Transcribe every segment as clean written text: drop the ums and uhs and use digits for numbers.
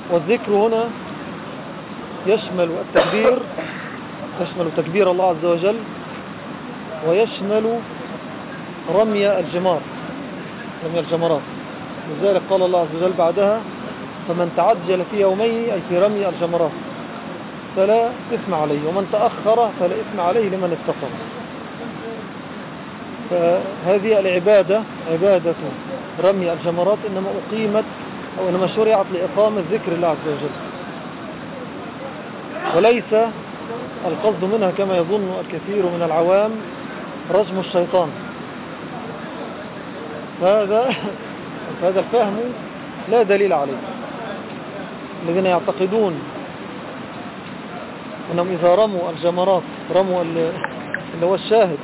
والذكر هنا يشمل التكبير، يشمل تكبير الله عز وجل، ويشمل رمي الجمار، رمي الجمرات. لذلك قال الله عز وجل بعدها: فمن تعجل في يومين، أي في رمي الجمرات، فلا إثم عليه، ومن تأخر فلا إثم عليه لمن اتقى. فهذه العبادة، عبادة رمي الجمرات، إنما أقيمت أو إنما شرعت لإقامة ذكر الله عز وجل، وليس القصد منها كما يظن الكثير من العوام رجم الشيطان. هذا الفهم لا دليل عليه. الذين يعتقدون أنهم إذا رموا الجمرات، رموا اللي هو الشاهد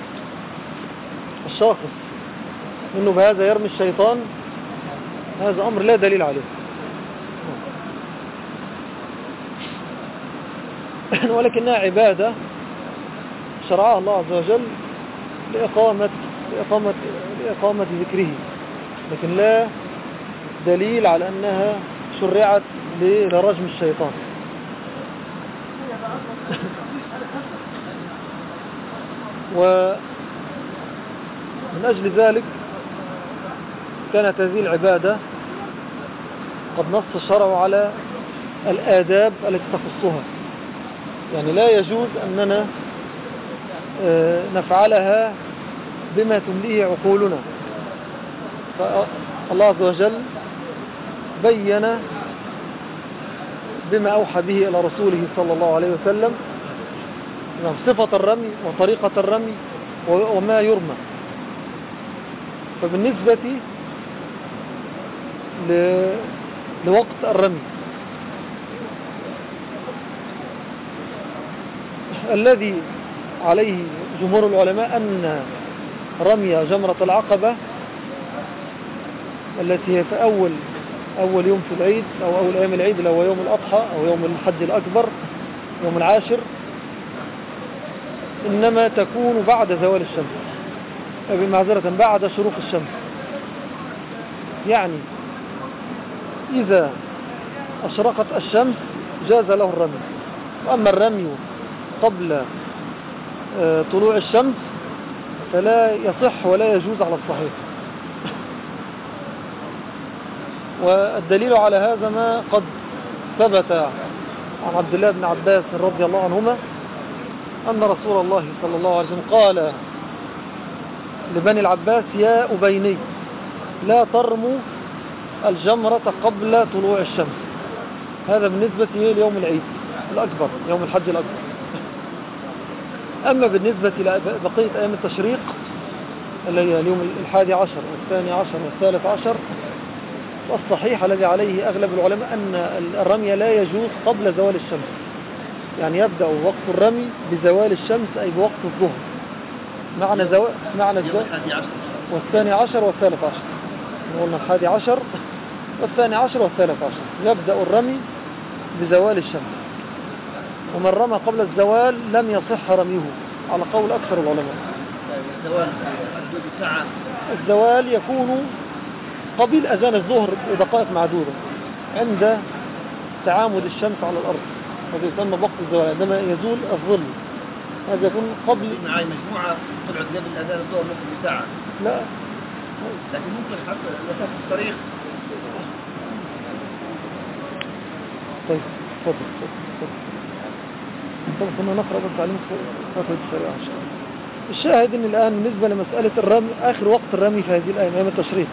الشاخص إنه بهذا يرمي الشيطان، هذا أمر لا دليل عليه. ولكنها عبادة شرعها الله عز وجل لإقامة ذكره، لكن لا دليل على أنها شرعت لرجم الشيطان. ومن أجل ذلك كانت هذه العبادة قد نص الشرع على الآداب التي تخصها. يعني لا يجوز أننا نفعلها بما تمليه عقولنا. فالله عز وجل بين بما أوحى به إلى رسوله صلى الله عليه وسلم صفة الرمي وطريقة الرمي وما يرمى. فبالنسبة لوقت الرمي الذي عليه جمهور العلماء أن رمي جمرة العقبة التي هي في أول يوم في العيد أو أول أيام العيد اللي هو يوم الأضحى أو يوم الحج الأكبر، يوم العاشر، إنما تكون بعد زوال الشمس، معذرة بعد شروق الشمس. يعني إذا أشرقت الشمس جاز له الرمي، وأما الرمي قبل طلوع الشمس فلا يصح ولا يجوز على الصحيح. والدليل على هذا ما قد ثبت عن عبد الله بن عباس رضي الله عنهما أن رسول الله صلى الله عليه وسلم قال لبني العباس: يا أبيني لا ترموا الجمرة قبل طلوع الشمس. هذا بالنسبة ليوم العيد الأكبر، يوم الحج الأكبر. أما بالنسبة لبقية أيام التشريق اللي هي اليوم 11 والثاني عشر والثالث عشر، والصحيح الذي عليه أغلب العلماء أن الرمي لا يجوز قبل زوال الشمس. يعني يبدأ وقت الرمي بزوال الشمس، أي بوقت الظهر، معنى الزوال والثاني عشر والثالث عشر. قلنا 11 والثاني عشر والثالث عشر يبدأ الرمي بزوال الشمس، ومن رمى قبل الزوال لم يصح رميه على قول أكثر العلماء. الزوال يكون قبل أذان الظهر بدقائق معدودة عند تعامد الشمس على الأرض، هذا يسمى وقت الزوال عندما يزول الظل. هذا يكون قبل. معي مجموعة طلعت قبل أذان الظهر ممكن بساعة. لا، لكن ممكن حتى مسافة الطريق. طيب تفضل. كنا نقرأ بس عليهم فترة الشريعة. الشاهد ان الآن بالنسبة لمسألة الرمي، آخر وقت الرمي في هذه الأيام أيام التشريق،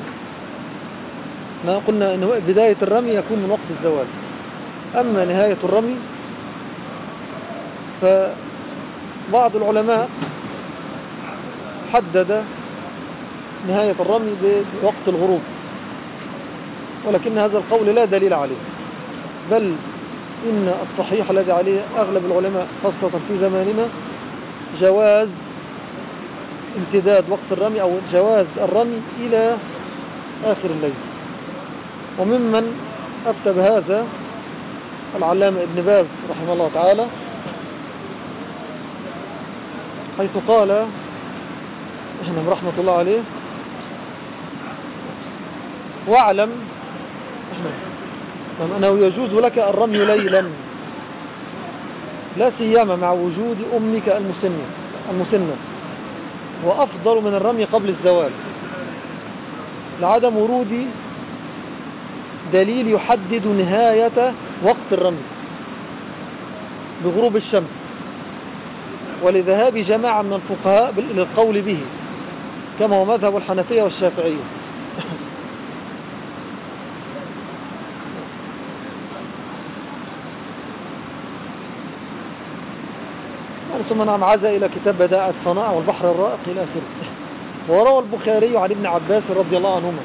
ما قلنا أن بداية الرمي يكون من وقت الزوال. أما نهاية الرمي فبعض العلماء حدد نهاية الرمي بوقت الغروب، ولكن هذا القول لا دليل عليه، بل إن الصحيح الذي عليه أغلب العلماء خاصة في زماننا جواز امتداد وقت الرمي أو جواز الرمي إلى آخر الليل. وممن أفتى بهذا العلامة ابن باز رحمه الله تعالى، حيث قال رحمة الله عليه: أنه يجوز لك الرمي ليلا، لا سيما مع وجود أمك المسنة، وأفضل من الرمي قبل الزوال، لعدم ورود دليل يحدد نهاية وقت الرمي بغروب الشمس، ولذهاب جماعة من الفقهاء للقول به، كما هو مذهب الحنفية والشافعية. ثم نعم عزا إلى كتاب بدائع الصناعة والبحر الرائق إلى آخره. وروى البخاري عن ابن عباس رضي الله عنهما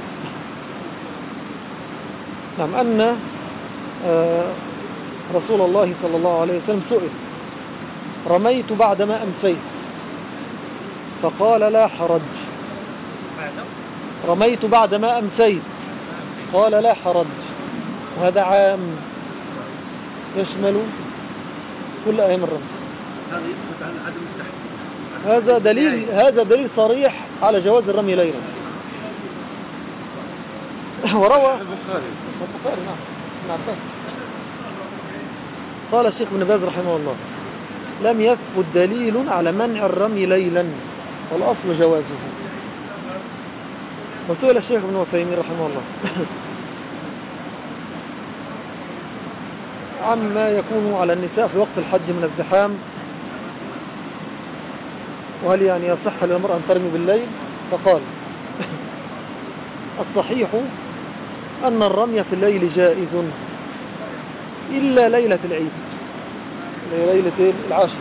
نعم أن رسول الله صلى الله عليه وسلم سئل: رميت بعدما أمسيت، فقال: لا حرج. رميت بعدما أمسيت، قال: لا حرج. وهذا عام يشمل كل أيام الرمي. هذا دليل صريح على جواز الرمي ليلا. وروى البخاري نعم قال الشيخ ابن باز رحمه الله: لم يثبت دليل على منع الرمي ليلا، والأصل جوازه. وسئل الشيخ ابن عثيمين رحمه الله عما يكون على النساء في وقت الحج من الزحام، وهل يعني يصح للمرأة أن ترمي بالليل؟ فقال: الصحيح أن الرمي في الليل جائز إلا ليلة العيد، ليلة العاشر،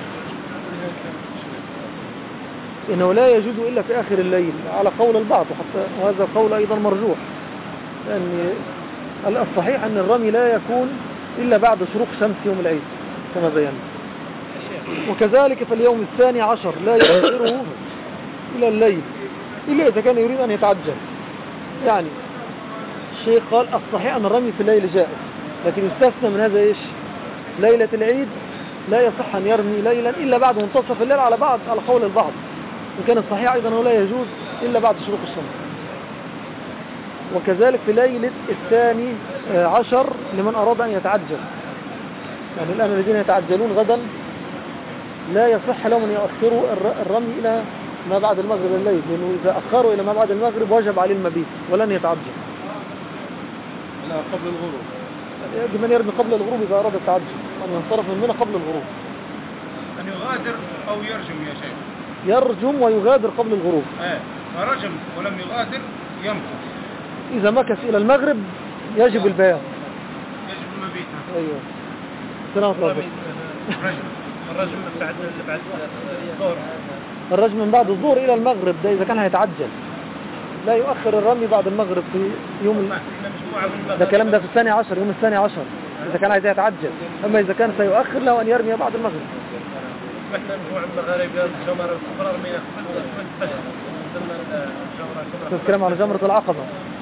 إنه لا يجوز إلا في آخر الليل على قول البعض، وهذا القول أيضا مرجوح، لأن الصحيح أن الرمي لا يكون إلا بعد شروق شمس يوم العيد كما بينا. وكذلك في اليوم 12 لا يؤخره إلى الليل إلا إذا كان يريد أن يتعجل. يعني الشيخ قال: الصحيح أن الرمي في الليل جائز، لكن يستثنى من هذا إيش؟ ليلة العيد لا يصح أن يرمي ليلا إلا بعد منتصف الليل على قول البعض، وكان الصحيح أيضا أنه لا يجوز إلا بعد شروق الشمس. وكذلك في ليلة 12 لمن أراد أن يتعجل، يعني الآن الذين يتعجلون غدا لا يصح لهم أن يؤخروا الرمي إلى ما بعد المغرب الليل، لأنه إذا أخروا إلى ما بعد المغرب وجب عليه المبيت ولن يتعجل. لا، قبل الغروب يجب أن يرمي قبل الغروب إذا أراد التعجل، أن ينصرف من منى قبل الغروب. أن يغادر أو يرجم يا شيخ؟ يرجم ويغادر قبل الغروب. فرجم ولم يغادر يمكث. إذا مكث إلى المغرب يجب البيان، يجب المبيت. أيوه. سلام الله. الرجم بعد الظهر، الرجم من بعد الظهر إلى المغرب، ده إذا كان هيتعجل، لا يؤخر الرمي بعد المغرب في يوم ده كلام ده في 12 يوم 12 إذا كان عايز يتعجل. أما إذا كان سيؤخر له أن يرمي بعد المغرب. احنا مجموعة المغاربة الجمرة الكبرى رمينا من الفجر ضمن الجمرة. تتكلم على جمرة العقبة.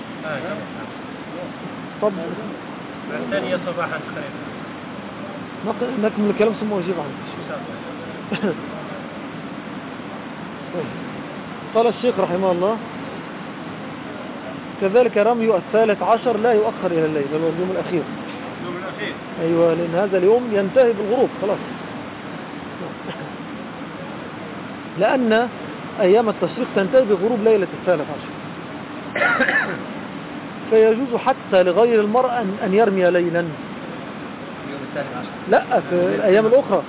طب الثانية صباحا قريبا. نكمل الكلام ثم أجيب عنه. قال الشيخ رحمه الله: كذلك رمي 13 لا يؤخر إلى الليل، بل هو اليوم الأخير. اليوم الأخير. أيوة، لأن هذا اليوم ينتهي بالغروب خلاص. لأن أيام التشريق تنتهي بغروب ليلة 13، فيجوز حتى لغير المرأة أن يرمي ليلا. لا، في الأيام الأخرى.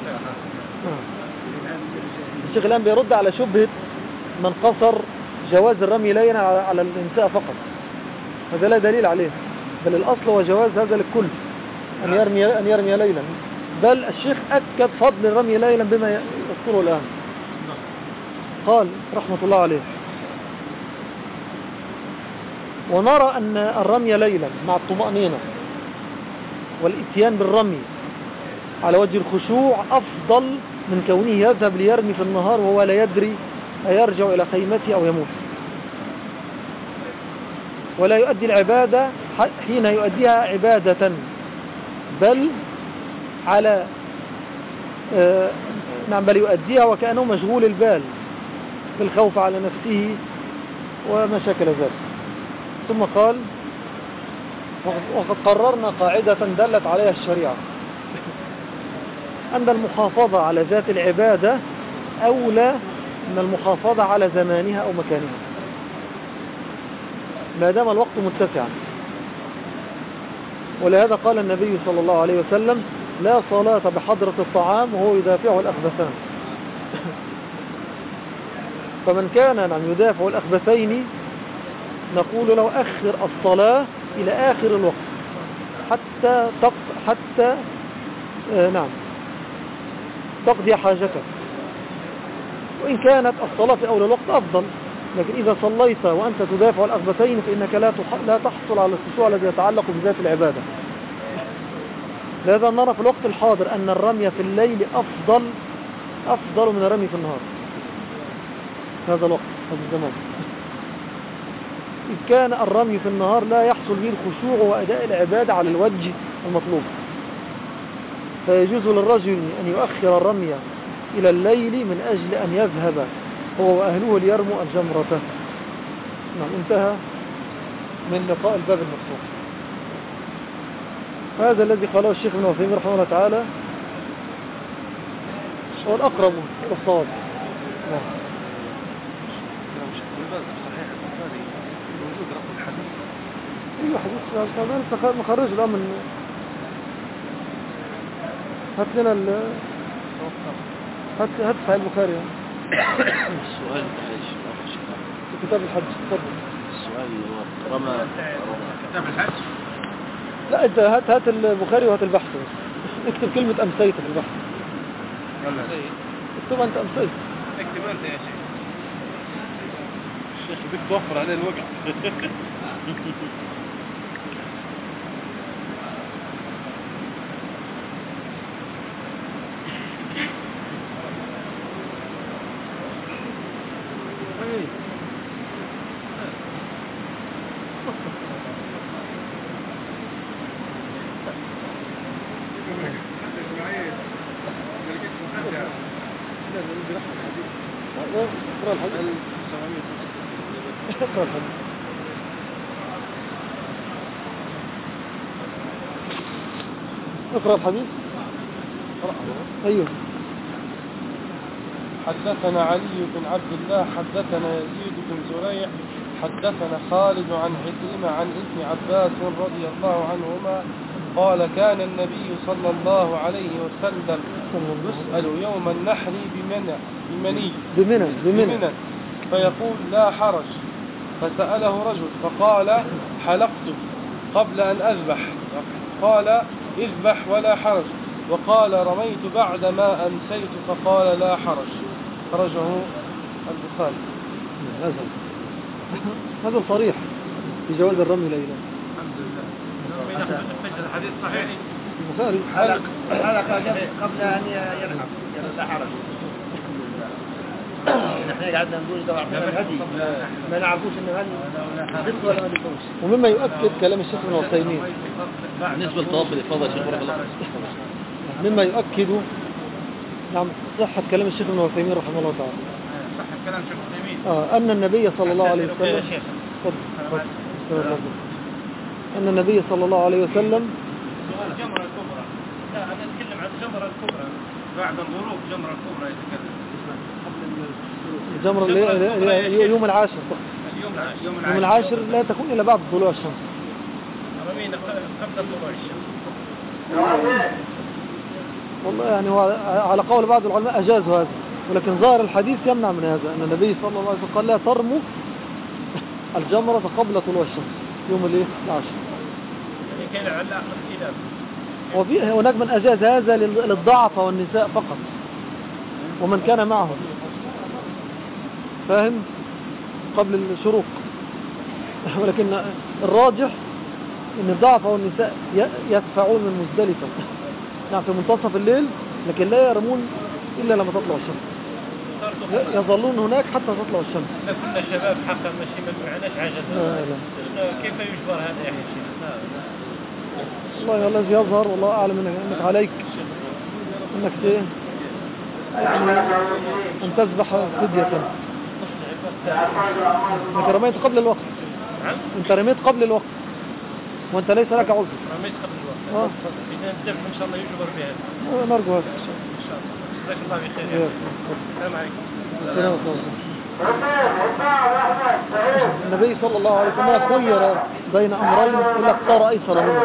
الشيخ الآن بيرد على شبهة من قصر جواز الرمي ليلا على النساء فقط، هذا لا دليل عليه، بل الأصل هو جواز هذا للكل أن يرمي ليلا. بل الشيخ أكد فضل الرمي ليلا بما يذكره الآن. قال رحمة الله عليه: ونرى أن الرمي ليلا مع الطمأنينة والإتيان بالرمي على وجه الخشوع أفضل من كونه يذهب ليرمي في النهار وهو لا يدري أيرجع إلى خيمته أو يموت، ولا يؤدي العبادة حين يؤديها عبادة، بل بل يؤديها وكأنه مشغول البال بالخوف على نفسه وما شكل ذلك. ثم قال: وقد قررنا قاعدة دلت عليها الشريعة أن المحافظة على ذات العبادة أولى من المحافظة على زمانها أو مكانها ما دام الوقت متسعا. ولهذا قال النبي صلى الله عليه وسلم: لا صلاة بحضرة الطعام وهو يدافعه الأخبثان. فمن كان يدافع الأخبثين نقول له أخر الصلاة إلى آخر الوقت حتى تقضي حاجتك. وإن كانت الصلاة في أول الوقت أفضل، لكن إذا صليت وأنت تدافع الأخبثين فإنك لا تحصل على الخشوع الذي يتعلق بذات العبادة. لهذا نرى في الوقت الحاضر أن الرمي في الليل أفضل من الرمي في النهار. هذا الوقت، هذا الزمان، إذ كان الرمي في النهار لا يحصل به الخشوع وأداء العبادة على الوجه المطلوب، فيجوز للرجل أن يؤخر الرمي إلى الليل من أجل أن يذهب هو وأهله ليرموا الجمرة. انتهى من لقاء الباب المفتوح. هذا الذي قاله الشيخ ابن عثيمين رحمه الله تعالى هو الأقرب إلى الصواب. ايوه حديث مخرج له من هات لنا هات صحيح البخاري. السؤال في كتاب الحج. تفضل. السؤال هو رمى كتاب الحج. لا انت هات البخاري وهات البحث بس. اكتب كلمة أمسيت في البحث. اكتب أنت أمسيت. اكتب أنت يا شيخ. الشيخ بدك توفر عليه الوقت. اقرأ الحديث. أيوه. حدثنا علي بن عبد الله حدثنا يزيد بن زريع حدثنا خالد عن عكرمة عن ابن عباس رضي الله عنهما قال كان النبي صلى الله عليه وسلم يسأل يوم النحر بمنى فيقول لا حرج، فسأله رجل فقال حلقت قبل أن أذبح، قال اذبح ولا حرج، وقال رميت بعد ما أمسيت فقال لا حرج. خرجه البخاري. هذا صريح في جواز الرمي ليلا. الحمد لله. الحديث صحيح. البخاري حلق قبل أن ينحر لا حرج. نحن قعدنا نقول إذا أعطينا الهدي ما نعرفوش إنه هدي ضد ولا ما ضدوش. ومما يؤكد كلام الشيخ ابن عثيمين بالنسبة لطواف الإفاضة يا شيخ بارك الله مما يؤكد صحة كلام الشيخ ابن عثيمين رحمه الله تعالى. صحة كلام الشيخ عثيمين. أن النبي صلى الله عليه وسلم أن النبي صلى الله عليه وسلم الجمرة الكبرى. لا أنا أتكلم عن الجمرة الكبرى. بعد الغروب جمرة الكبرى يتكلم. الجمرة اللي يوم العاشر. يوم العاشر لا تكون إلا بعد طلوع الشمس. رمينا قبل طلوع الشمس. والله يعني على قول بعض العلماء أجازوا هذا، ولكن ظاهر الحديث يمنع من هذا، أن النبي صلى الله عليه وسلم قال لا ترموا الجمرة قبل طلوع الشمس يوم العاشر. يعني كان على اختلاف. وفي هناك من أجاز هذا للضعف والنساء فقط ومن كان معهم، فاهم، قبل الشروق. ولكن الراجح ان الضعف والنساء يدفعون من مزدلفة نعم في منتصف الليل، لكن لا يرمون إلا لما تطلع الشمس، يظلون هناك حتى تطلع الشمس. احنا كنا شباب حقا ماشي ما معناش حاجة. كيف يجبر هذا يا شيخ؟ والله الذي يظهر والله أعلم أنك عليك أنك أن تذبح فدية. أنت رميت قبل الوقت. أنت رميت قبل الوقت. وأنت ليس لك عذر. رميت قبل الوقت. إذا الذبح إن شاء الله يجبر بها. نرجو هذا إن شاء الله. إن شاء الله. جزاك الله بخير. السلام عليكم. السلام عليكم. النبي صلى الله عليه وسلم خير بين أمرين إلا اختار أيسر منه.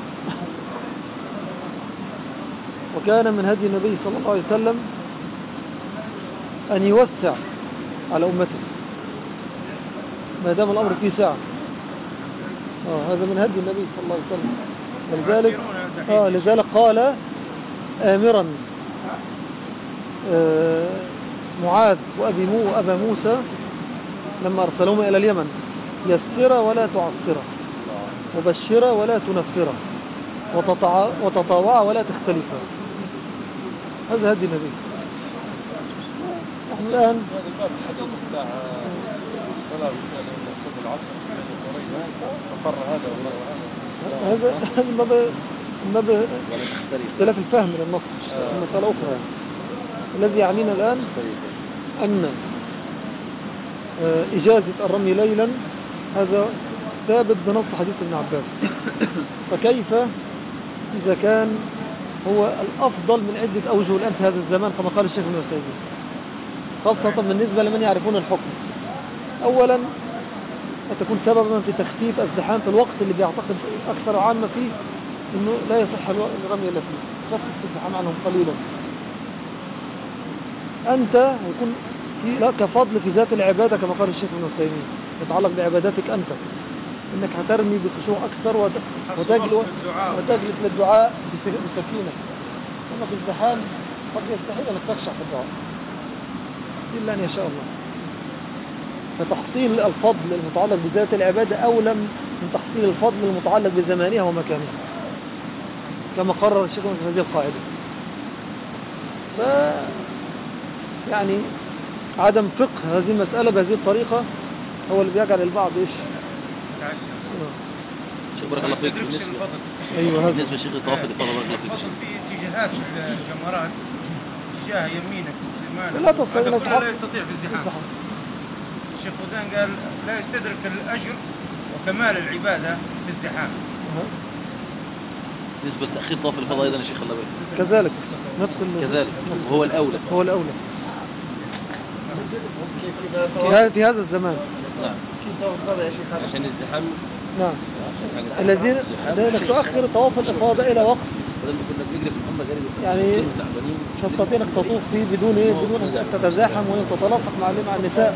وكان من هدي النبي صلى الله عليه وسلم أن يوسع على أمته ما دام الأمر فيه ساعة. هذا من هدي النبي صلى الله عليه وسلم. لذلك قال آمرا معاذ وأبا موسى لما أرسلهما إلى اليمن: يسر ولا تعسر، وبشر ولا تنفر، وتطاوع ولا تختلف. هذا هدي النبي. نحن الآن هذا الباب الحديث بتاع الصلاة العصر فقر هذا هذا الباب اختلاف الفهم للنص، مسألة أخرى يعني. الذي يعنينا الآن أن إجازة الرمي ليلا هذا ثابت بنص حديث ابن عباس. فكيف إذا كان هو الأفضل من عدة أوجه الآن في هذا الزمان كما قال الشيخ ابن عثيمين، خاصة بالنسبة لمن يعرفون الحكم. أولا تكون سببا في تخفيف الزحام في الوقت اللي بيعتقد أكثر عامة فيه إنه لا يصح الرمي إلا فيه، خفف الزحام عنهم قليلا. أنت يكون لك فضل في ذات العبادة كما قال الشيخ ابن عثيمين، يتعلق بعبادتك أنت، إنك هترمي بخشوع أكثر وتجلس للدعاء بسكينة. أما في الزحام قد يستحيل أن تخشع في الدعاء إلا أن يشاء الله. فتحصيل الفضل المتعلق بذات العبادة أولى من تحصيل الفضل المتعلق بزمانها ومكانها كما قرر الشيخ في هذه القاعدة. يعني عدم فقه هذه المسألة بهذه الطريقة هو اللي بيجعل البعض ايش؟ بارك الله فيك. بالنسبة لشيخ الطواف اللي بارك الله فيك، في اتجاهات الجمرات، اتجاه يمينك وشمالك لا تستطيع لا يستطيع في الزحام. الشيخ فوزان قال لا يستدرك الأجر وكمال العبادة في الزحام. بالنسبة لتأخير طواف الفضاء أيضا يا شيخ الله بيك كذلك كذلك هو الأولى في هذا الزمان. نعم عشان الزحام. نعم الذين تؤخر طواف الإفاضة إلى وقت يعني تستطيع انك تطوف فيه بدون ان تتزاحم وتتلاصق مع النساء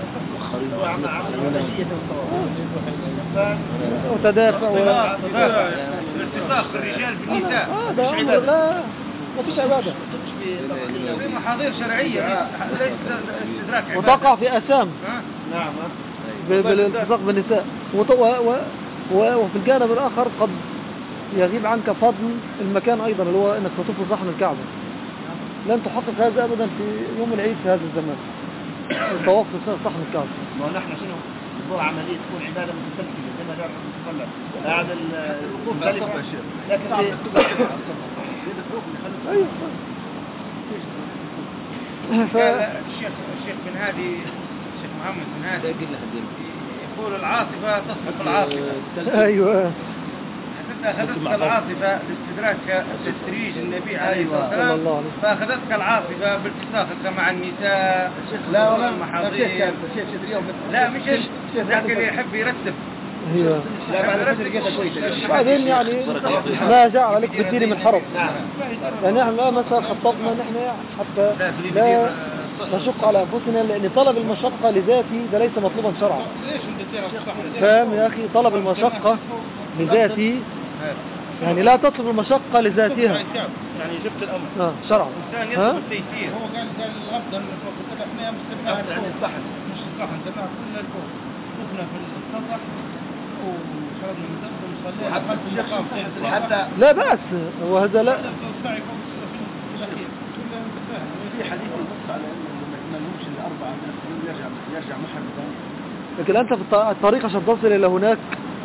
وتدافع الالتصاق الرجال بالنساء. ده امر لا ما فيش عباده، في محاضير شرعيه ليس استدراك عباده وتقع في اثام. نعم بالالتصاق بالنساء. وفي الجانب الاخر قد يغيب عنك فضل المكان أيضا اللي هو أنك تطوف صحن الكعبة. لن تحقق هذا أبدا في يوم العيد في هذا الزمان، الطواف في صحن الكعبة. ما نحن شنو نصور عملية تكون عبادة متسلسلة زي ما جرب المصلى بعد الوقوف لكن أيوه الشيخ بن هادي، الشيخ محمد بن هادي يقول العاصفة تصدق العاصفة. أيوه أخذتك العاصفة لاستدراك تسريج النبي عليه الصلاة والسلام، فأخذتك العاصفة بالتصاقك مع النساء. لا والله المحاضير لا مش ذاك اللي يحب يرتب. ايوه بعدين يعني ما جاء عليك بالدين من حرج. يعني احنا مثلا خططنا نحن حتى لا نشق على انفسنا، لان طلب المشقة لذاتي ده ليس مطلوبا شرعا. فاهم يا اخي؟ طلب المشقة لذاتي يعني لا تطلب المشقة لذاتها، يعني جبت الأمر شرعا. الإنسان يطلب التيسير. هو قال الأفضل فوق احنا مستبعد يعني الصحن مش الصحن تبع كل الفوق كنا في السطح وشربنا من تحت وصلينا خلف المقام حتى لا بأس وهذا لا في حديث ينص على انه ما يمشي الاربعه من يرجع محرم. لكن انت في الطريق عشان تصل الى هناك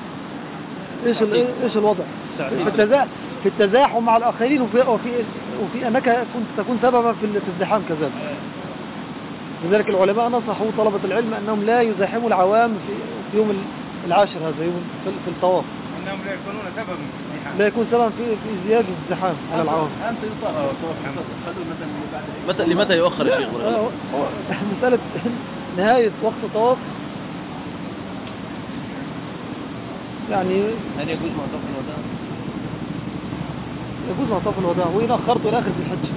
ايش الوضع في التزاحم مع الاخرين وفي انك تكون سببا في الازدحام كذلك. لذلك العلماء نصحوا طلبة العلم انهم لا يزاحموا العوام في يوم العاشر هذا يوم في الطواف. انهم لا يكونون سببا في الزحام. لا يكون سببا في زيادة الزحام على العوام. أمتى يطاف خلوا مثلا بعد لمتى يؤخر يا شيخ؟ هو مسألة نهاية وقت الطواف يعني هل يجوز معطف الوداع؟ يجوز معطف الوداع، وإن أخرته إلى آخر ذي الحجة.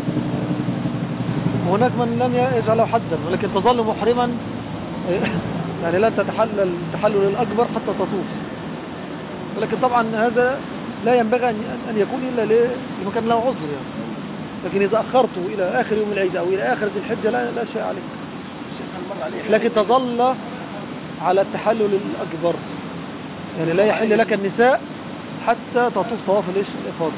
وهناك من لم يجعله حدا، ولكن تظل محرما يعني لا تتحلل التحلل الأكبر حتى تطوف. ولكن طبعا هذا لا ينبغي أن يكون إلا لمكان له عذر يعني. لكن إذا أخرته إلى آخر يوم العيد أو إلى آخر ذي الحجة لا شيء عليك، لكن تظل على التحلل الأكبر، يعني لا يحل لك النساء حتى تطوف طواف الإفاضة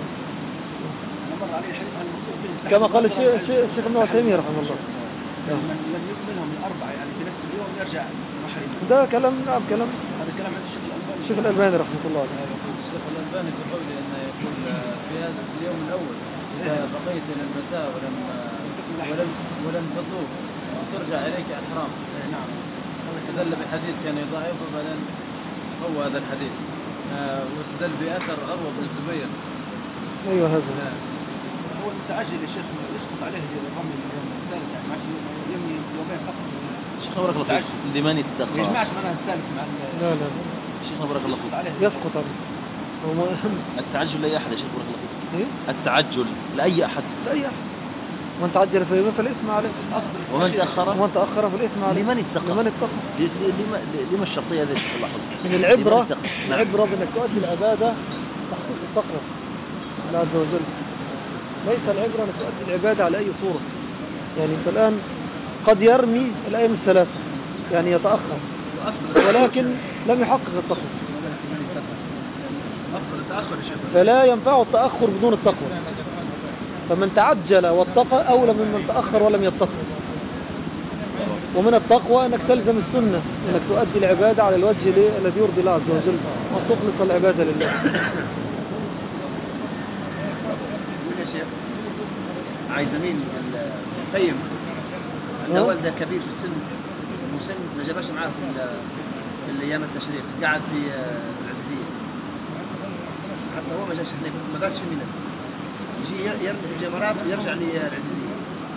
كما قال الشيخ ابن عثيمين رحمه الله. من لم يكملهم الأربعة يعني في نفس اليوم يرجع محرم. ده كلام كلام هذا كلام عند الشيخ الألباني رحمه الله عليه. الشيخ الألباني في قوله أنه يقول في هذا اليوم الأول إذا بقيت إلى المساء ولم تطوف ترجع إليك إحرام. نعم. استدل بحديث كان يضاعفه بعدين هو هذا الحديث، واستدل بأثر عروة بن الزبير. أيوه هذا هو المتعجل يا شيخ يسقط عليه الرمي اليوم الثالث يعني ماشي يمني يومين فقط. شيخ بارك الله فيك لمن ما اتقى. يجمعش معناها الثالث مع لا شيخ بارك الله فيك يسقط عليه. التعجل لأي أحد يا شيخ بارك الله فيك. إيه؟ التعجل لأي أحد. لأي أحد. من تعجل في يوم فالإثم عليه، ومن تأخر فالإثم عليه. لمن اتقى. لما الشرطية هذه شيخ الله حفظك. من العبرة بأنك تؤدي العبادة تحقيق التقوى الله عز وجل. ليس العبرة أنك تؤدي العبادة على أي صورة. يعني أنت الآن قد يرمي الأيام الثلاثة يعني يتأخر ولكن لم يحقق التقوى، فلا ينفع التأخر بدون التقوى. فمن تعجل واتقى أولى ممن تأخر ولم يتقى. ومن التقوى أنك تلزم السنة، أنك تؤدي العبادة على الوجه الذي يرضي الله عز وجل وتخلص العبادة لله. عايزين القيم عنده والده كبير في السن مسن ما جابش معاه في الايام التشريق، قعد في العزيزيه حتى هو ما جاش هناك ما قعدش في منى، يجي يرمي في الجمرات ويرجع للعزيزيه.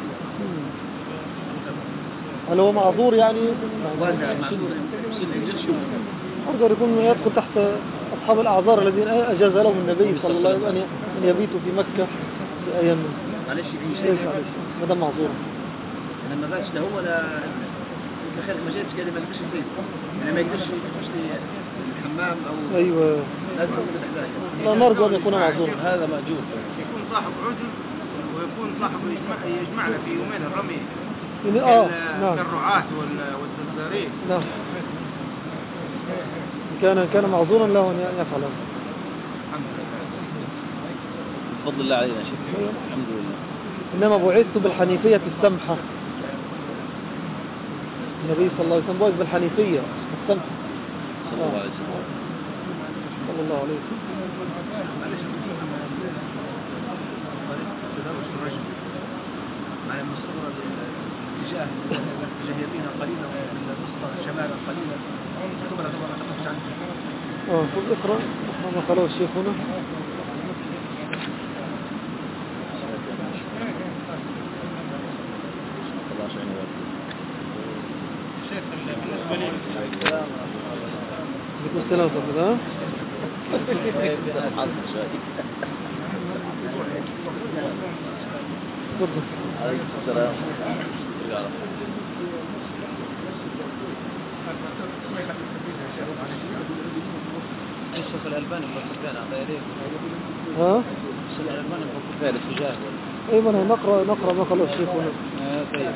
هل هو معذور يعني؟ والده معذور أرجو أن يكون يدخل تحت أصحاب الأعذار الذين أجاز لهم النبي صلى الله عليه وسلم أن يبيتوا في مكة في أيام معلش شيء ما دام معذور. لما ما قالش لا هو لا تخيل ما جابش قال لي ما يقدرش البيت يعني ما يقدرش يخش الحمام او ايوه لازم ياخذ لا نرجو ان يكون معذورا. هذا مأجور. يكون صاحب عذر ويكون صاحبه يجمعنا في يومين الرمي نعم كالرعاة والجزارين. نعم كان معذورا له ان يفعل هذا. بفضل الله علينا شيخ. الحمد لله. إنما بعثت بالحنيفية السمحة. النبي صلى الله عليه وسلم بعث بالحنيفية السمحة صلى الله عليه وسلم. صلى الله عليه وسلم. مع المستمر الاتجاه يمينا قليلا والوسطى شمالا قليلا ثم لا تخرج عنه. طب اقرأ ما قاله الشيخ هنا. عليكم السلام ورحمة الله. عليكم السلام. الشيخ الألباني مفكر على غيره. الشيخ الألباني مفكر السجاد. أيضا نقرأ ما قاله الشيخ هنا. طيب.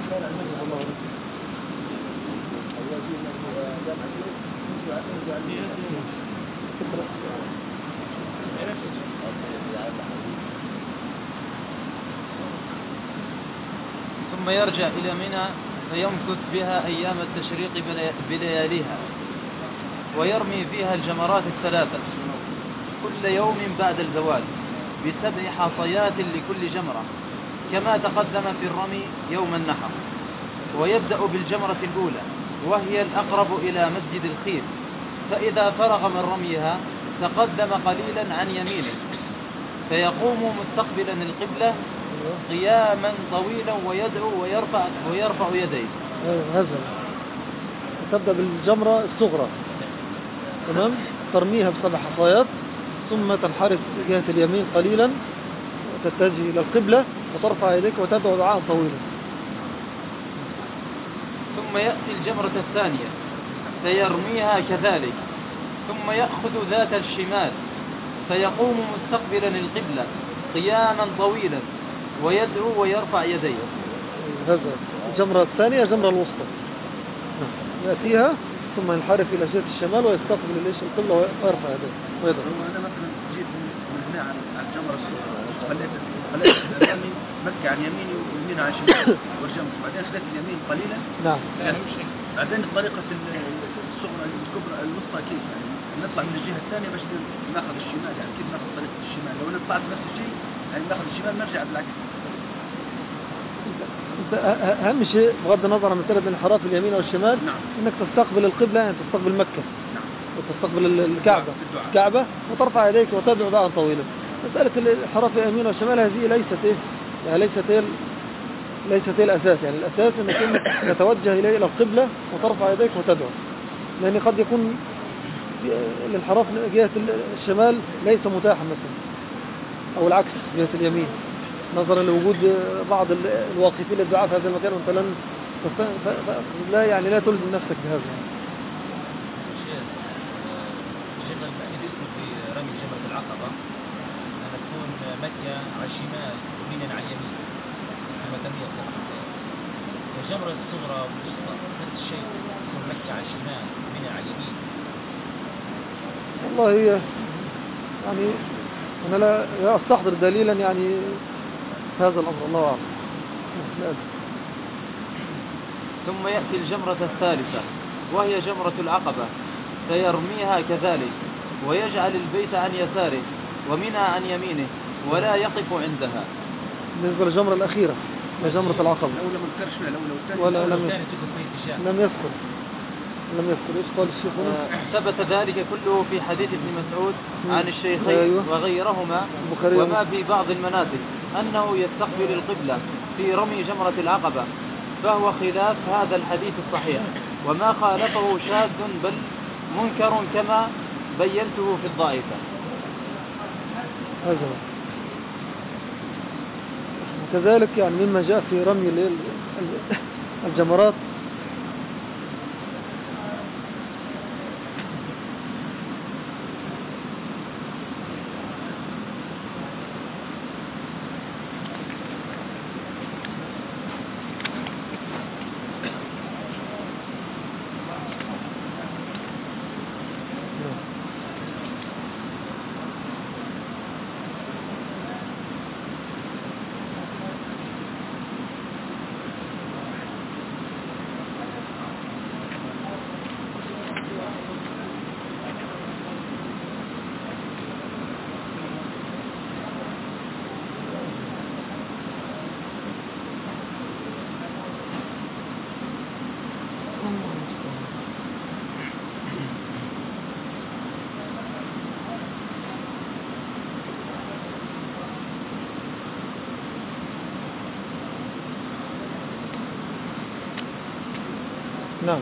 ثم يرجع إلى منى فيمكث بها أيام التشريق بلياليها ويرمي فيها الجمرات الثلاثة كل يوم بعد الزوال ب7 حصيات لكل جمرة كما تقدم في الرمي يوم النحر. ويبدأ بالجمرة الأولى وهي الأقرب إلى مسجد الخيف، فإذا فرغ من رميها تقدم قليلا عن يمينه فيقوم مستقبلا القبلة قياما طويلا ويدعو ويرفع يديه. هذا تبدأ بالجمرة الصغرى، تمام، ترميها ب7 حصيات، ثم تنحرف جهة اليمين قليلا وتتجه إلى القبلة وترفع يديك وتدعو دعاء طويلا. ثم يأتي الجمرة الثانية فيرميها كذلك، ثم يأخذ ذات الشمال فيقوم مستقبلا القبلة قياما طويلا ويدعو ويرفع يديه. هذا الجمرة الثانية، الجمرة الوسطى، يأتيها ثم ينحرف إلى جهة الشمال ويستقبل القبلة ويرفع يديه ويدعو. أنا مثلا جيت من هنا على الجمرة الصغرى، خليت الأمامي مكة عن يميني واليمين عن شمالي والجمرة، بعدين خليت اليمين قليلا. نعم. بعدين طريقة الصغرى الكبرى الوسطى كيف يعني نطلع من الجهة الثانية باش ناخذ الشمال، يعني كيف ناخذ طريقة الشمال؟ لو أنا طلعت نفس الشيء يعني ناخذ الشمال نرجع بالعكس. أهم شيء بغض النظر عن مسألة الانحراف اليمين أو الشمال، نعم. إنك تستقبل القبلة، يعني تستقبل مكة، نعم. وتستقبل الكعبة وترفع يديك وتدعو دعاء طويلا. مسألة الانحراف اليمين والشمال هذه ليست هي الأساس، يعني الأساس إنك تتوجه إلى القبلة وترفع يديك وتدعو، لأن قد يكون الانحراف جهة الشمال ليس متاحا مثلا، أو العكس جهة اليمين، نظرا لوجود بعض الواقفين للدعاء في هذا المكان، وانت لا تلزم نفسك بهذا. الشيخ الاسم في رمي جمرة العقبة أن تكون مكة على الشمال ومينا على اليمين كما تميز الجمرة الصغرى والوسطى نفس الشيء، تكون مكة على الشمال ومينا على اليمين. والله يعني أنا لا أستحضر دليلا يعني هذا الأمر، الله أعلم. ثم يأتي الجمرة الثالثة وهي جمرة العقبة فيرميها كذلك ويجعل البيت عن يساره ومنى عن يمينه ولا يقف عندها. بالنسبة للجمرة الأخيرة لجمرة العقبة ولا لم يذكر إيش قال الشيخ هنا؟ ثبت ذلك كله في حديث ابن مسعود عن الشيخين وغيرهما وما في بعض المناسك أنه يستقبل القبلة في رمي جمرة العقبة، فهو خلاف هذا الحديث الصحيح، وما خالفه شاذ بل منكر كما بينته في الضائفة. كذلك يعني مما جاء في رمي الجمرات نعم.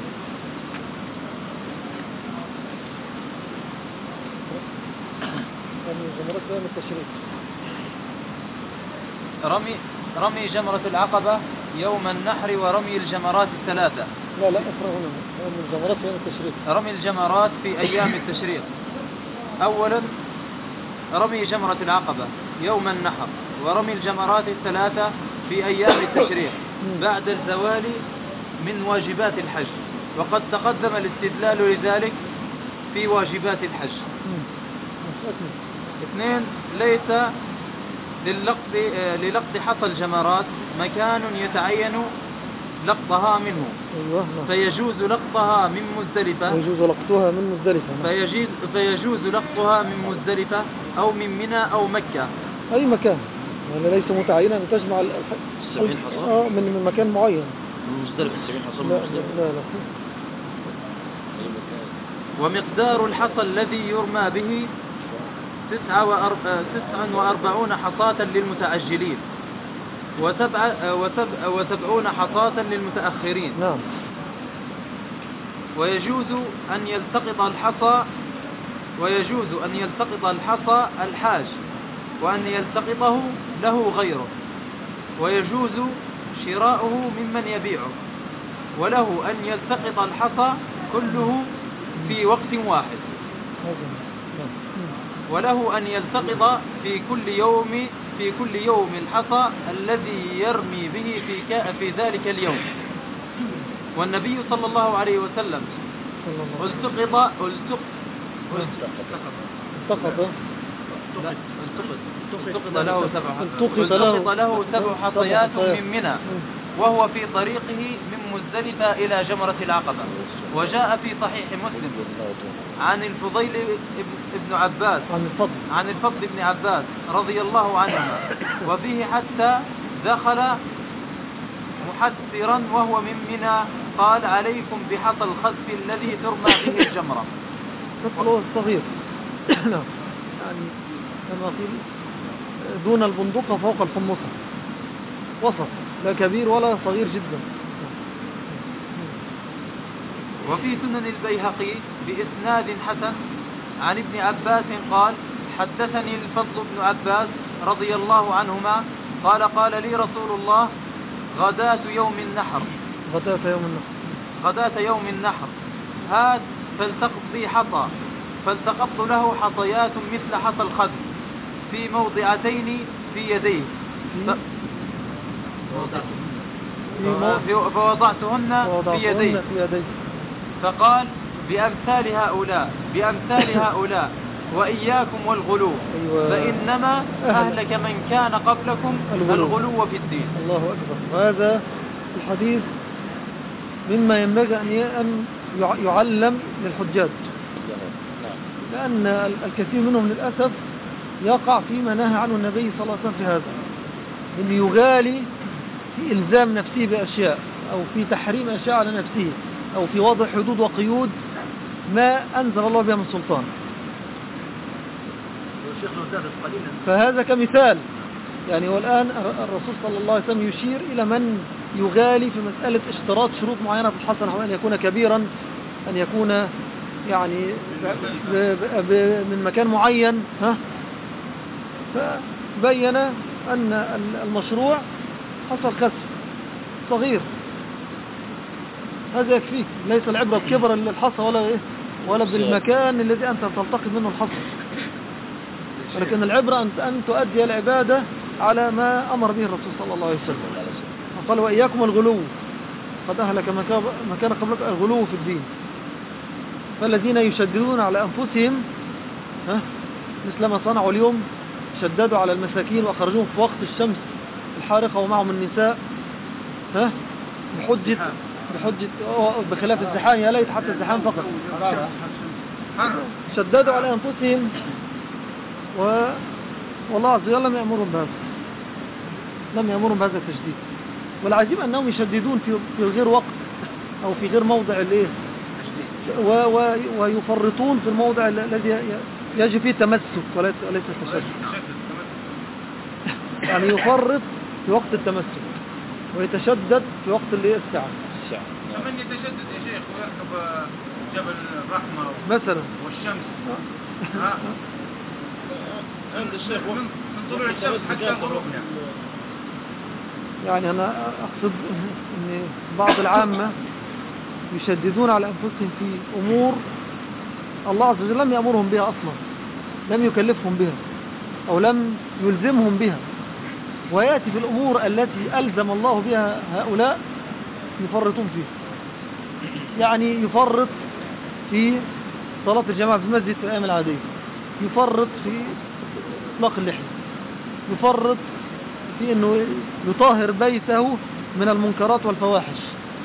رمي جمرة العقبة يوم النحر ورمي الجمرات الثلاثة. لا اقرأ هنا. رمي الجمرات في أيام التشريق. رمي الجمرات في أيام التشريق. أولا رمي جمرة العقبة يوم النحر ورمي الجمرات الثلاثة في أيام التشريق بعد الزوال من واجبات الحج، وقد تقدم الاستدلال لذلك في واجبات الحج. 2 ليس للقط حصى الجمرات مكان يتعين لقطها منه، فيجوز لقطها من مزدلفة فيجوز لقطها من مزدلفة أو من منى أو مكة، أي مكان، يعني ليس متعينا أن تجمع 70 حصى من مكان معين. من مزدلفة 70 حصى ومقدار الحصى الذي يرمى به 49 حصاة للمتعجلين، 77 حصاة للمتأخرين. نعم. ويجوز أن يلتقط الحصى الحاج، وأن يلتقطه له غيره، ويجوز شراؤه ممن يبيعه، وله أن يلتقط الحصى كله في وقت واحد، وله أن يلتقط في كل يوم الحصى الذي يرمي به في ذلك اليوم. والنبي صلى الله عليه وسلم التقط له 7 حصيات من منى وهو في طريقه من مزدلفة إلى جمرة العقبة. وجاء في صحيح مسلم عن الفضيل بن عباس عن الفضل بن عباس رضي الله عنهما، وفيه حتى دخل محسرا وهو من منى قال: عليكم بحصى الخذف الذي ترمى به الجمرة. مثله الصغير يعني كما قيل دون البندقة فوق الحمصة، وسط، لا كبير ولا صغير جدا. وفي سنن البيهقي بإسناد حسن عن ابن عباس قال: حدثني الفضل بن عباس رضي الله عنهما قال: قال لي رسول الله: غداة يوم النحر هات فالتقط بي حصى، فالتقطت له حصيات مثل حصى الخذف في موضعتين في يديه، فوضعتهن في يديه، فقال: بأمثال هؤلاء وإياكم والغلو، فإنما أهلك من كان قبلكم الغلو في الدين. الله أكبر. وهذا الحديث مما ينبغي أن يعلم للحجاج، لأن الكثير منهم للأسف يقع فيما نهى عنه النبي صلى الله عليه وسلم في هذا، أن يغالي في إلزام نفسه بأشياء، أو في تحريم أشياء على نفسه، أو في وضع حدود وقيود ما أنزل الله بها من سلطان. فهذا كمثال يعني. والآن الرسول صلى الله عليه وسلم يشير إلى من يغالي في مسألة اشتراط شروط معينة في الحصى، أن يكون كبيرا، أن يكون يعني من مكان معين. فبين أن المشروع حصى الخذف صغير، هذا يكفيك. ليس العبرة بكبر الحصى ولا بالمكان الذي أنت تلتقط منه الحصى، ولكن العبرة أن تؤدي العبادة على ما أمر به الرسول صلى الله عليه وسلم. قال: وإياكم الغلو، قد أهلك ما كان قبلك الغلو في الدين. فالذين يشددون على أنفسهم مثل ما صنعوا اليوم، شددوا على المساكين وخرجوهم في وقت الشمس الحارقة ومعهم النساء بحجة بخلاف الزحام، يا ليت حتى الزحام فقط. شددوا على أنفسهم والله عز وجل لم يأمرهم بهذا التشديد. والعجيب أنهم يشددون في غير وقت أو في غير موضع ويفرطون في الموضع الذي يجب فيه التمسك وليس التشدد. يعني يفرط في وقت التمسك ويتشدد في وقت الساعة. من يتشدد يا شيخ ويركب جبل الرحمة مثلا والشمس عند الشيخ من طلوع الشمس حتى غروبها. يعني أنا أقصد أن بعض العامة يشددون على أنفسهم في أمور الله عز وجل لم يأمرهم بها أصلا، لم يكلفهم بها أو لم يلزمهم بها، ويأتي في الأمور التي ألزم الله بها هؤلاء يفرطون فيها. يعني يفرط في صلاة الجماعة في المسجد في الأيام العادية، يفرط في إطلاق اللحية، يفرط في أنه يطهر بيته من المنكرات والفواحش،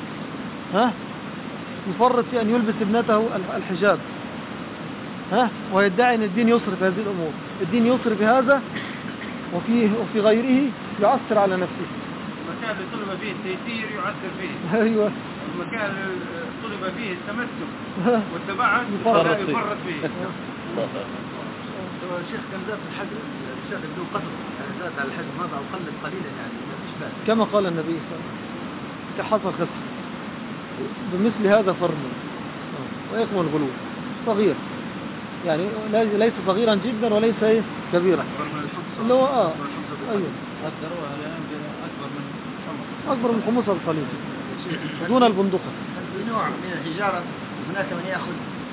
يفرط في أن يلبس ابنته الحجاب، ويدعي أن الدين يسر في هذه الأمور. الدين يسر في هذا وفي غيره يعثر على نفسه. المكان اللي طلب فيه التيسير يعثر فيه. أيوة. المكان اللي طلب فيه التمسك والتباعد يفرط فيه. الشيخ كان زاد في الحجر الشيخ بدون قصر يعني زاد على الحجر ماذا أو قلل قليلا يعني ما فيش بأس كما قال النبي صلى الله عليه وسلم كحصل خسر بمثل هذا فرمي ويكمل الغلو صغير يعني ليس صغيرا جدا وليس كبيرا اللي هو ايوه قدروها الآن اكبر من الحمصة بقليل دون البندقة. في نوع من الحجارة هناك من يأخذ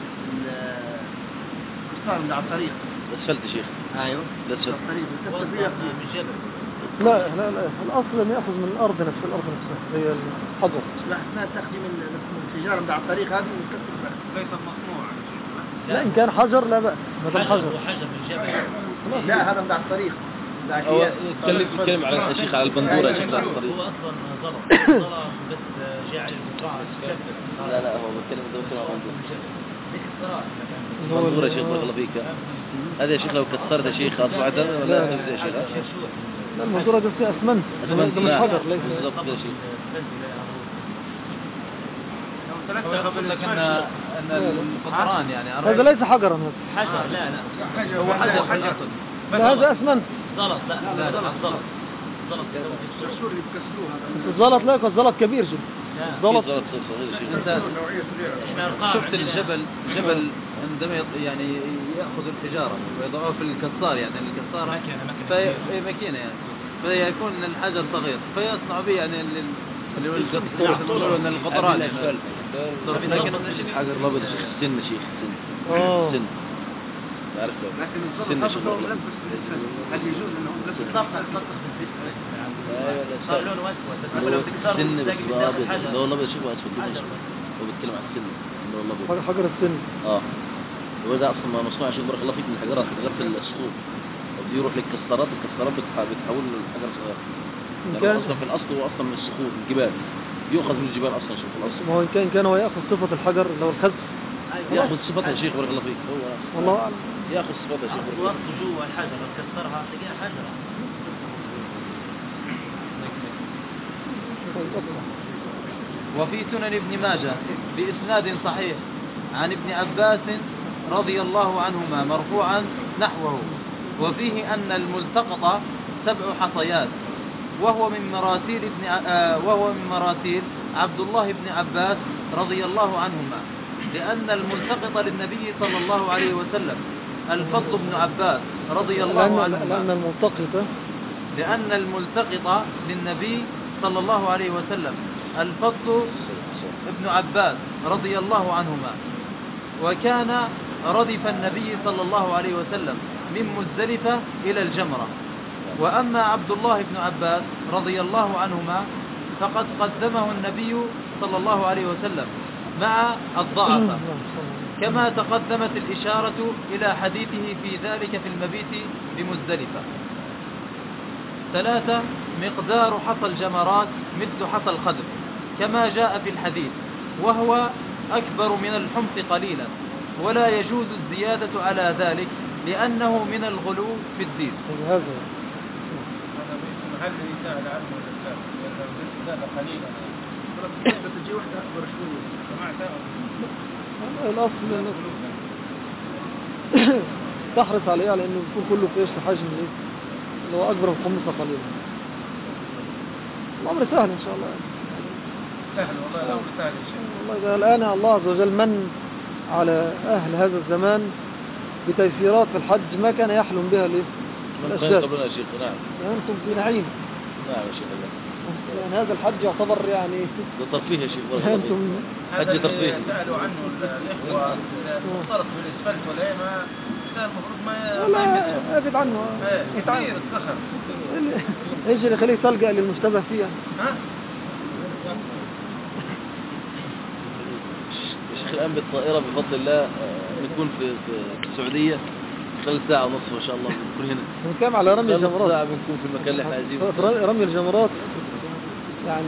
الكسار من على الطريق الاسفلت يا شيخ. ايوه الاسفلت الطريق من جبل. لا الاصل ان ياخذ من الارض نفسها زي الحجر. ما تاخذي من الحجارة من على الطريق هذه وتكسر بها ليست مصنوعة لا ان كان حجر لا بأس ما دام حجر وحجر من جبل. لا هذا من على الطريق هو يتكلم على الشيخ على البندورة يا شيخ على الطريق. هو اصلا زلط بس جاء على القطاع لا هو بيتكلم على البندورة. ليك الصراحه البندورة يا شيخ بارك الله فيك. هذا يا شيخ لو كسرت يا شيخ اصبحت ولا تفزع يا شيخ. لا البندورة دي فيها اسمنت ده مش حجر ليس بالضبط يا شيخ. يقول لك ان القطران يعني هذا ليس حجرا هذا حجر. لا هو حجر لا هذا اسمنت زلط. لا زلط الشرشور اللي بكسروه هذا الزلط لا يكون زلط كبير جدا زلط زلط صغير يا شيخ. انت احنا شفت الجبل عندما يعني ياخذ الحجاره ويضعوها في الكسار يعني الكسار ماكينه يعني فيكون الحجر صغير فيصنع به يعني اللي هو القطر من القطران يعني. لكن الحجر الابيض يا شيخ السن يا شيخ السن عارف لكن الزلط هذا ملبس بالاسفل هل يجوز انه ملبس تلطخ بالاسفل صار لونه اسود لو تكسره السن بس تلاقي ابيض حجر. ده والله شوفه اسود هو بيتكلم عن السن اللي هو الابيض حجر السن هو ده اصلا مصنوع شيخ بارك الله فيك من الحجرات الصخور وبده يروح للكسرات بتحول للحجر صغير يعني اصلا في الاصل هو اصلا من الصخور الجبال يؤخذ من الجبال اصلا شوف الاصل ما هو ان كان هو ياخذ صفة الحجر اللي هو الخزف ياخذ صفتها يا شيخ بارك الله فيك هو والله اعلم ياخذ صفتها يا شيخ بارك الله وسط جوا الحجر لو كسرها تلاقيها حجره. وفي سنن ابن ماجه بإسناد صحيح عن ابن عباس رضي الله عنهما مرفوعا نحوه وفيه أن الملتقط 7 حصيات وهو من مراسيل عبد الله بن عباس رضي الله عنهما لأن الملتقط للنبي صلى الله عليه وسلم الفضل بن عباس رضي الله عنهما لأن الملتقط للنبي صلى الله عليه وسلم الفضل ابن عباس رضي الله عنهما وكان ردف النبي صلى الله عليه وسلم من مزدلفة إلى الجمرة. وأما عبد الله بن عباس رضي الله عنهما فقد قدمه النبي صلى الله عليه وسلم مع الضعف كما تقدمت الإشارة إلى حديثه في ذلك في المبيت بمزدلفة. 3 مقدار حصى الجمرات مثل حصى الخدر كما جاء في الحديث وهو أكبر من الحمص قليلا ولا يجوز الزيادة على ذلك لأنه من الغلو في الدين. هذا هل يسأل عنه الإسلام لأنه زاد قليلا تجي واحدة أكبر شوية سمعت الأصل تحرص عليه على أنه يكون كله في إيش حجم اللي هو أكبر من 5 قليلا. الأمر سهل إن شاء الله سهل والله الأمر سهل إن شاء الله. والله الآن الله عز وجل من على أهل هذا الزمان بتيسيرات في الحج ما كان يحلم بها الأشجار. قبلنا يا شيخ نعم. أنتم في نعيم. نعم يا شيخ الله. يعني هذا الحج يعتبر يعني ده ترفيه يا شيخ. أنتم حج ترفيه. سألوا عنه الإخوة المختلط بالإسفلت ولا ما المفروض ما لا أبعد عنه. كثير الصخر. إيش اللي يخليك تلجأ للمشتبه فيها؟ الشيخ الآن بالطائرة بفضل الله نكون في السعودية خلال ساعة ونصف ما شاء الله بنكون هنا. بنتكلم على رمي الجمرات. ساعة بنكون في المكان اللي احنا عايزينه. رمي الجمرات يعني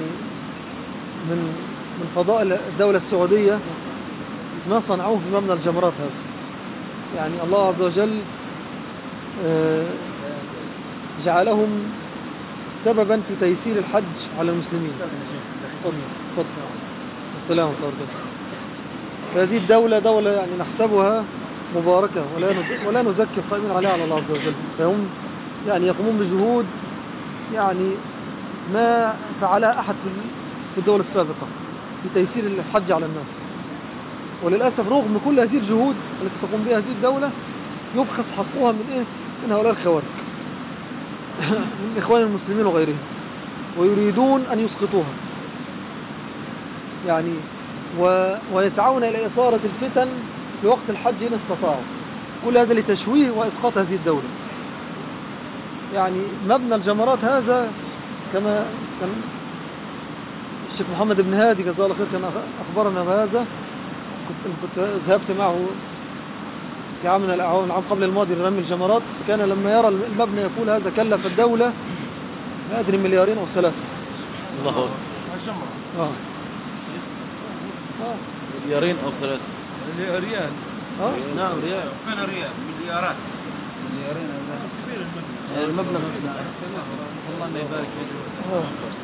من فضائل الدولة السعودية ما صنعوه في مبنى الجمرات هذا. يعني الله عز وجل جعلهم سببا في تيسير الحج على المسلمين. السلام عليكم. هذه الدولة دولة يعني نحسبها مباركة ولا نزكي القائمين عليها على الله عز وجل. فهم يعني يقومون بجهود يعني ما فعلها أحد في الدول السابقة في تيسير الحج على الناس. وللأسف رغم كل هذه الجهود التي تقوم بها هذه الدولة يبخس حقها من هؤلاء الخوارج من إخوان المسلمين وغيرهم، ويريدون أن يسقطوها يعني ويسعون إلى إثارة الفتن في وقت الحج إن استطاعوا. كل هذا لتشويه وإسقاط هذه الدولة. يعني مبنى الجمرات هذا كما كان الشيخ محمد بن هادي جزاه الله خير كان أخبرنا بهذا. كنت ذهبت معه في عام من الأعوام العام قبل الماضي لرمي الجمرات. كان لما يرى المبنى يقول هذا كلف الدولة ما أدري 2 مليار أو 3. الله أكبر. مليارين أو 3 ريال. نعم ريال. كان ريال مليارات. مليارين المبلغ والله ما يبارك فيك.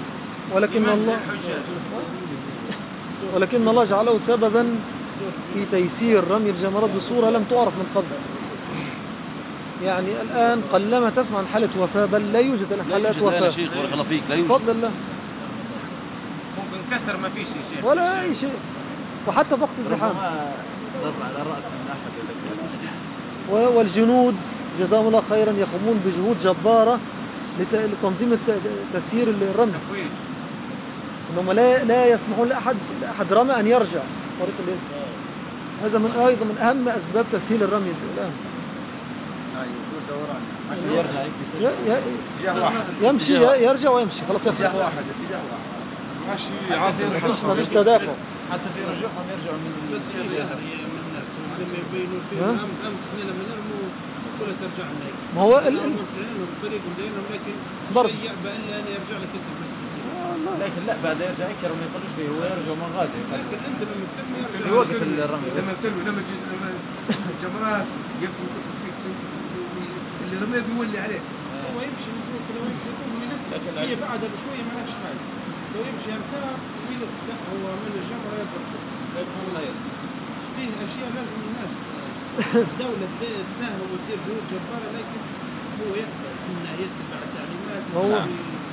ولكن الله جعله سببا في تيسير رمي الجمرات بصورة لم تعرف من قبل. يعني الآن قلما تسمع عن حالة وفاة، بل لا يوجد الآن حالات وفاة. شيخ بارك الله فيك، لا يوجد. بفضل الله. ممكن كسر ما فيش شيء ولا أي شيء. وحتى في وقت الزحام. على الرأس من أحد. والجنود جزاهم الله خيرا يقومون بجهود جبارة لتنظيم تسيير الرمي. إنهم لا يسمحون لأحد رمى أن يرجع طريق الإنسان. هذا أيضا من أهم أسباب تسهيل الرمي الآن. يمشي يرجع ويمشي خلاص يخرج. ما فيش تدافع. حتى في رجوعهم يرجعوا من ما هو لكن لا بعد يرجع يكر وما يقولش فيه هو يرجع من غادي. لكن انت لما تسمي يوقف الرمي لما الجمرات اللي رميه بيولي عليه هو يمشي المفروض لو يمشي يكون من نفسه هي بعدها بشويه ما لهاش حاجه. لو يمشي يرتاح ويلف لا هو من الجمره يضرب لا يضرب. فيه اشياء لازم الناس الدوله تساهم وتدير جهود جباره، لكن هو يقدر انه يتبع التعليمات.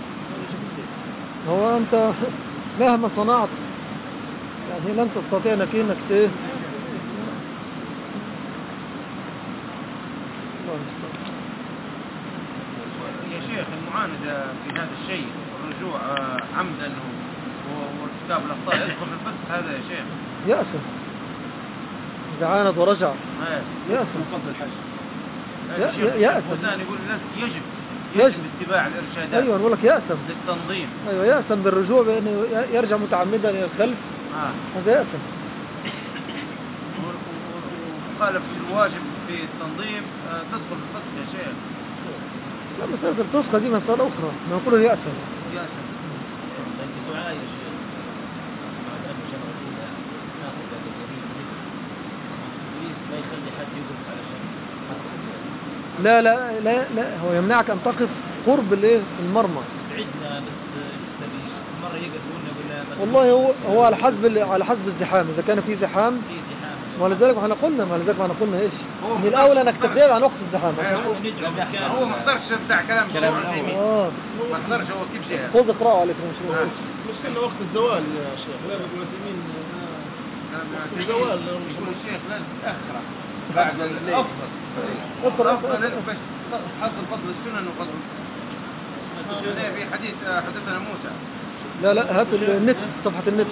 هو أنت مهما صنعت يعني لن تستطيع انك يا شيخ المعاندة في هذا الشيء والرجوع عمدا وارتكاب الأخطاء يدخل في الفسق هذا يا شيخ. يأسم إذا عاند ورجع يأسم فضل الحج. يأسم. وثاني يقول الناس يجب اتباع الإرشادات. أيوة نقول لك يأسم للتنظيم. أيوة يأسم بالرجوع بأنه يرجع متعمدا إلى الخلف. هذا يأسم. وخالف الواجب في التنظيم تدخل في الفسق يا شيخ. لا مسألة الفسق دي مسألة أخرى. ما نقول يأسم. دعاء يا شيخ بعد أن الجمرة الأولى ناخذ هذا الجميل ما يخلي حد يوقف على شيء. لا هو يمنعك أن تقف قرب المرمى. بعدنا بس لسه مرة يقفون والله هو على حسب الزحام. إذا كان في زحام ولذلك احنا قلنا ايش من الاولى انك تبتعد عن وقت الزحام. هو ما حضرش بتاع كلام العلمي. ما حضرش هو كيف شيء خذ اقراه عليك مشكلة وقت الزوال يا شيخ. لا المسلمين الزوال يقول الشيخ لازم تأخره بعد الافضل. افضل بس حصل فضل السنن وفضل في حديث حدثنا موسى. لا هات النت صفحة النت.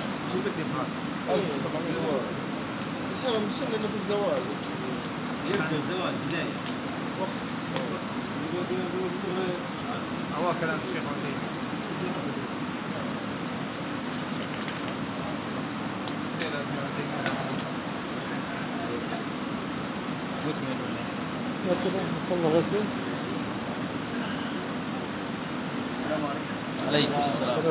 من السنة إنه في الزواج يبدأ الزواج بداية هو كلام الشيخ عثيمين. عليكم السلام.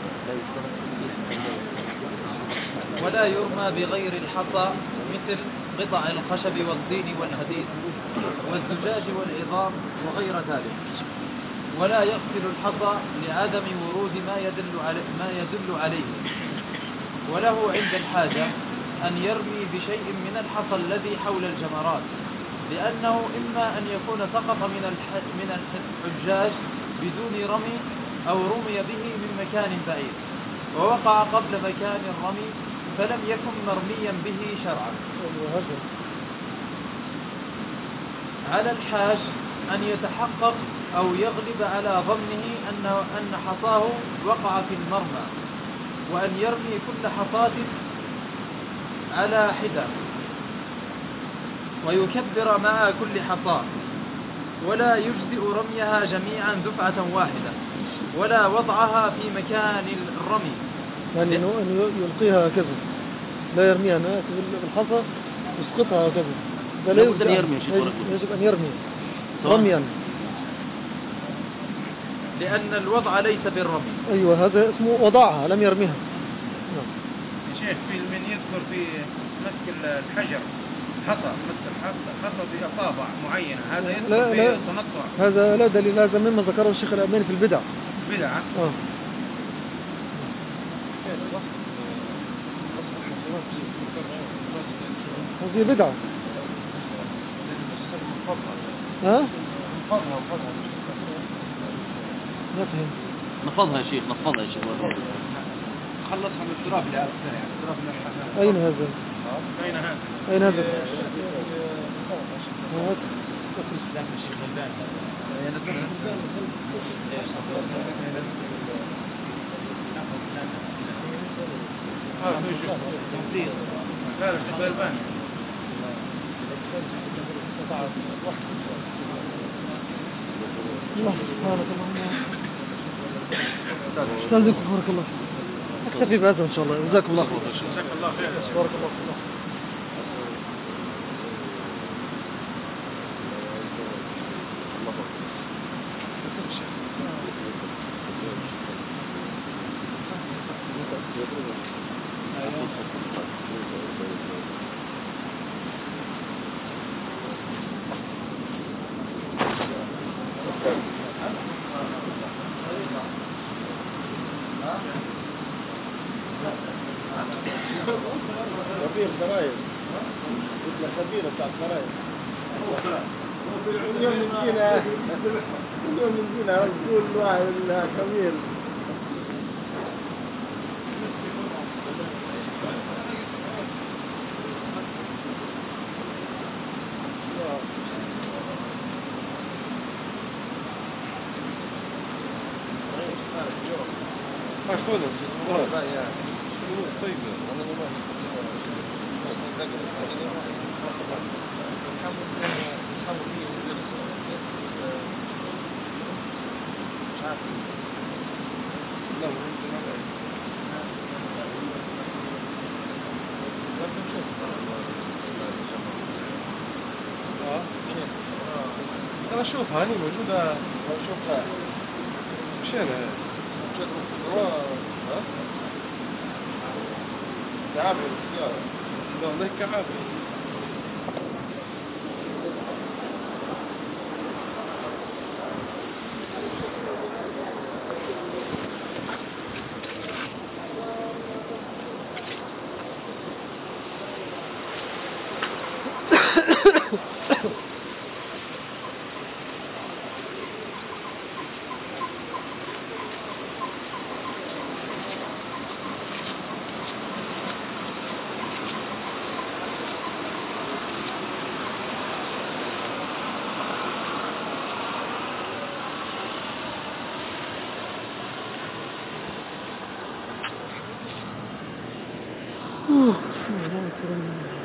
ولا يرمى بغير الحصى مثل قطع الخشب والطين والحديد والزجاج والعظام وغير ذلك، ولا يغسل الحصى لعدم ورود ما يدل عليه، وله عند الحاجة أن يرمي بشيء من الحصى الذي حول الجمرات، لأنه إما أن يكون سقط من الحجاج بدون رمي أو رمي به من مكان بعيد ووقع قبل مكان الرمي فلم يكن مرميا به شرعا. على الحاج أن يتحقق أو يغلب على ظنه أن حصاه وقع في المرمى، وأن يرمي كل حصاة على حدة ويكبر مع كل حصاة، ولا يجزئ رميها جميعا دفعة واحدة ولا وضعها في مكان الرمي، يعني أن يلقيها هكذا، لا يرميها بالحصى يسقطها هكذا، لا يجب أن يرمي، يجب أن يرمي رميا، لأن الوضع ليس بالرمي. أيوة هذا اسمه وضعها لم يرميها. يا شيخ في من يذكر في مسك الحجر حصى، مسك حصى بأصابع معينة، هذا يذكر في التنطع، هذا لا دليل، هذا مما ذكره الشيخ الألباني في البدع. بدعة. هذه بدعة. نفضها يا شيخ، نفضها يا شيخ. خلصها من التراب اللي على السنة، يعني التراب اللي على أين هذا؟ أين هذا؟ الشيخ الباني لا الشيخ الباني الله سبحانك اللهم استاذنكم بارك الله فيك. اكتفي بهذا ان شاء الله. جزاكم الله خير. جزاك الله خير. بارك الله فيك. خبير خرايط، مثل خبير بتاع خرايط. اليوم نجينا نقول واحد خبير. ما خلص طيب انا ما انا اشوفها هني موجوده، اشوفها مشينا كعابر السيارة. لا والله كعابر. الله أكبر.